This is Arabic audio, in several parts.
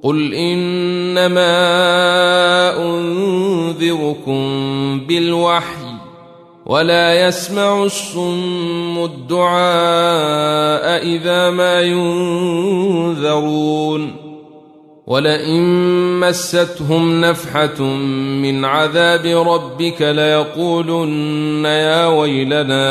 قل إنما أنذركم بالوحي ولا يسمع الصم الدعاء إذا ما ينذرون ولئن مستهم نفحة من عذاب ربك ليقولن يا ويلنا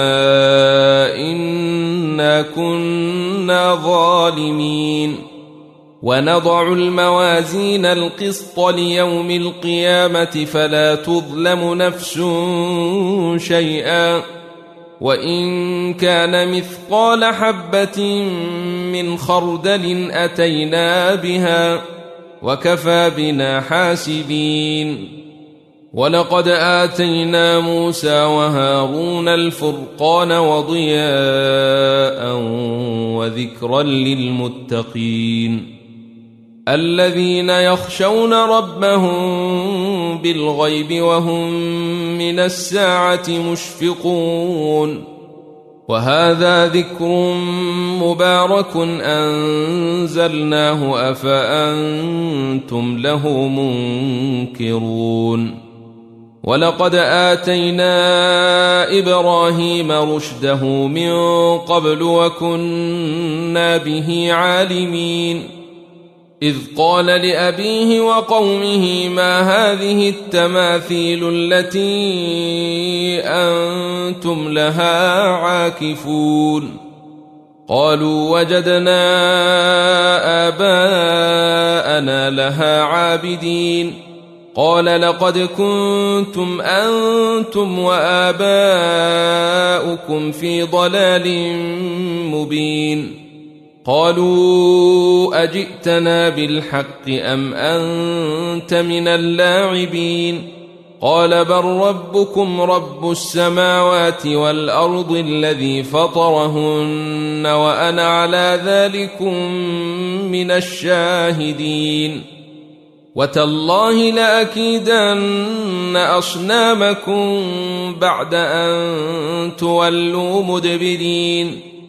إنا كنا ظالمين ونضع الموازين القسط ليوم القيامة فلا تظلم نفس شيئا وإن كان مثقال حبة من خردل أتينا بها وكفى بنا حاسبين ولقد آتينا موسى وهارون الفرقان وضياء وذكرا للمتقين الذين يخشون ربهم بالغيب وهم من الساعة مشفقون وهذا ذكر مبارك أنزلناه أفأنتم له منكرون ولقد آتينا إبراهيم رشده من قبل وكنا به عالمين إذ قال لأبيه وقومه ما هذه التماثيل التي أنتم لها عاكفون قالوا وجدنا آباءنا لها عابدين قال لقد كنتم أنتم وآباؤكم في ضلال مبين قالوا أجئتنا بالحق أم أنت من اللاعبين قال بل ربكم رب السماوات والأرض الذي فطرهن وأنا على ذلكم من الشاهدين وتالله لأكيدن أصنامكم بعد أن تولوا مدبرين